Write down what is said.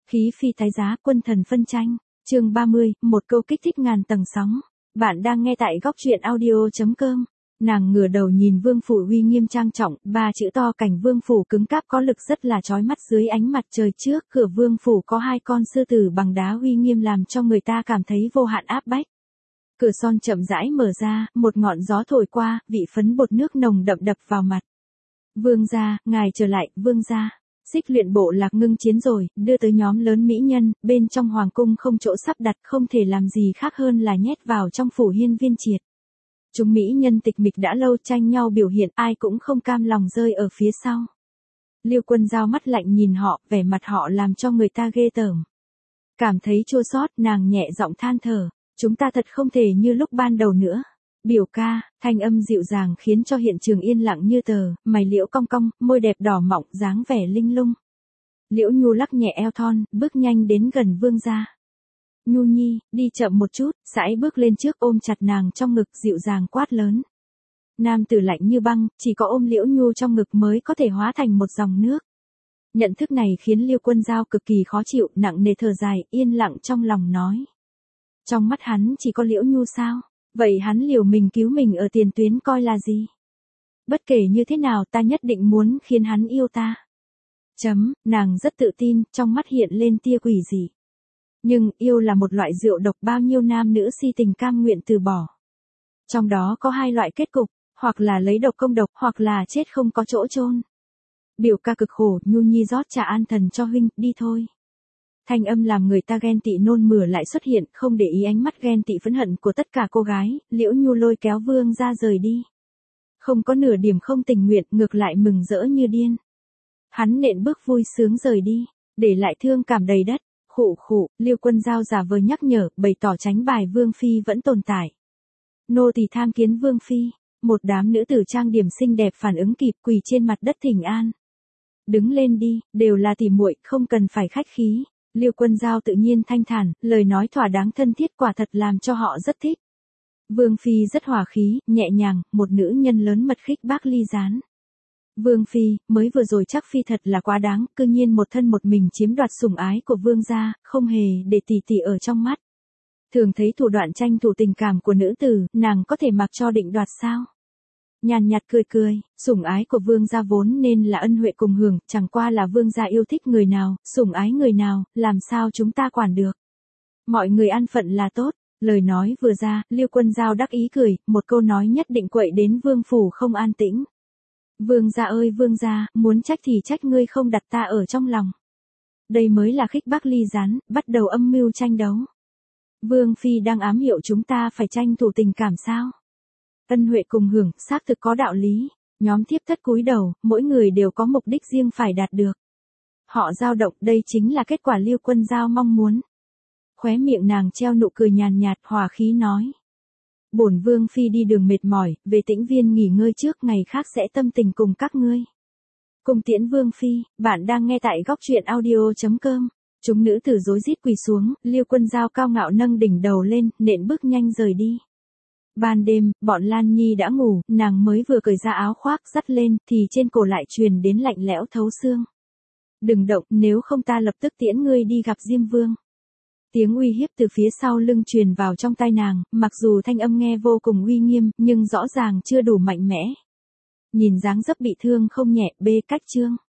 Khí phi tái giá, quân thần phân tranh. Chương 30, một câu kích thích ngàn tầng sóng. Bạn đang nghe tại góc truyện audio.com. Nàng ngửa đầu nhìn vương phủ uy nghiêm trang trọng, ba chữ to cảnh vương phủ cứng cáp có lực rất là chói mắt dưới ánh mặt trời. Trước cửa vương phủ có hai con sư tử bằng đá uy nghiêm làm cho người ta cảm thấy vô hạn áp bách. Cửa son chậm rãi mở ra, một ngọn gió thổi qua, vị phấn bột nước nồng đậm đập vào mặt. Vương gia, ngài trở lại, vương gia. Xích luyện bộ lạc ngưng chiến rồi, đưa tới nhóm lớn mỹ nhân, bên trong hoàng cung không chỗ sắp đặt, không thể làm gì khác hơn là nhét vào trong phủ hiên viên triệt. Chúng mỹ nhân tịch mịch đã lâu, tranh nhau biểu hiện, ai cũng không cam lòng rơi ở phía sau. Liêu Quân Dao mắt lạnh nhìn họ, vẻ mặt họ làm cho người ta ghê tởm. Cảm thấy chua xót, nàng nhẹ giọng than thở, chúng ta thật không thể như lúc ban đầu nữa. Biểu ca, thanh âm dịu dàng khiến cho hiện trường yên lặng như tờ, mày liễu cong cong, môi đẹp đỏ mọng, dáng vẻ linh lung. Liễu Nhu lắc nhẹ eo thon, bước nhanh đến gần vương gia. Nhu nhi, đi chậm một chút, sải bước lên trước ôm chặt nàng trong ngực, dịu dàng quát lớn. Nam tử lạnh như băng, chỉ có ôm Liễu Nhu trong ngực mới có thể hóa thành một dòng nước. Nhận thức này khiến Liêu Quân Dao cực kỳ khó chịu, nặng nề thở dài, yên lặng trong lòng nói. Trong mắt hắn chỉ có Liễu Nhu sao? Vậy hắn liều mình cứu mình ở tiền tuyến coi là gì? Bất kể như thế nào ta nhất định muốn khiến hắn yêu ta. Nàng rất tự tin, trong mắt hiện lên tia quỷ dị. Nhưng yêu là một loại rượu độc, bao nhiêu nam nữ si tình cam nguyện từ bỏ. Trong đó có hai loại kết cục, hoặc là lấy độc công độc, hoặc là chết không có chỗ chôn. Biểu ca cực khổ, Nhu nhi rót trà an thần cho huynh, đi thôi. Thanh âm làm người ta ghen tị nôn mửa lại xuất hiện, không để ý ánh mắt ghen tị phẫn hận của tất cả cô gái, Liễu Nhu lôi kéo vương ra rời đi. Không có nửa điểm không tình nguyện, ngược lại mừng rỡ như điên. Hắn nện bước vui sướng rời đi, để lại thương cảm đầy đất. Khụ, Liêu Quân Dao giả vờ nhắc nhở, bày tỏ tránh bài vương phi vẫn tồn tại. Nô tỳ tham kiến vương phi, một đám nữ tử trang điểm xinh đẹp phản ứng kịp, quỳ trên mặt đất thỉnh an. Đứng lên đi, đều là tỉ muội, không cần phải khách khí. Liêu Quân Dao tự nhiên thanh thản, lời nói thỏa đáng thân thiết, quả thật làm cho họ rất thích. Vương phi rất hòa khí, nhẹ nhàng, một nữ nhân lớn mật khích bác ly gián. Vương phi, mới vừa rồi chắc phi thật là quá đáng, cư nhiên một thân một mình chiếm đoạt sủng ái của vương gia, không hề để tỷ tỷ ở trong mắt. Thường thấy thủ đoạn tranh thủ tình cảm của nữ tử, nàng có thể mặc cho định đoạt sao? Nhàn nhạt cười, sủng ái của vương gia vốn nên là ân huệ cùng hưởng, chẳng qua là vương gia yêu thích người nào, sủng ái người nào, làm sao chúng ta quản được. Mọi người an phận là tốt. Lời nói vừa ra, Liêu Quân Dao đắc ý cười, một câu nói nhất định quậy đến vương phủ không an tĩnh. Vương gia ơi vương gia, muốn trách thì trách ngươi không đặt ta ở trong lòng. Đây mới là khích bác ly gián, bắt đầu âm mưu tranh đấu. Vương phi đang ám hiệu chúng ta phải tranh thủ tình cảm sao? Ân huệ cùng hưởng, xác thực có đạo lý. Nhóm thiếp thất cúi đầu, mỗi người đều có mục đích riêng phải đạt được. Họ dao động, đây chính là kết quả Liêu Quân Dao mong muốn. Khóe miệng nàng treo nụ cười nhàn nhạt, hòa khí nói. Bổn vương phi đi đường mệt mỏi, về Tĩnh Viên nghỉ ngơi trước, ngày khác sẽ tâm tình cùng các ngươi. Cùng tiễn vương phi, bạn đang nghe tại góc truyện audio.com. Chúng nữ tử rối rít quỳ xuống, Liêu Quân Dao cao ngạo nâng đỉnh đầu lên, nện bước nhanh rời đi. Ban đêm, bọn Lan Nhi đã ngủ, nàng mới vừa cởi ra áo khoác dắt lên, thì trên cổ lại truyền đến lạnh lẽo thấu xương. Đừng động, nếu không ta lập tức tiễn ngươi đi gặp Diêm Vương. Tiếng uy hiếp từ phía sau lưng truyền vào trong tai nàng, mặc dù thanh âm nghe vô cùng uy nghiêm, nhưng rõ ràng chưa đủ mạnh mẽ. Nhìn dáng dấp bị thương không nhẹ, bê cách chương.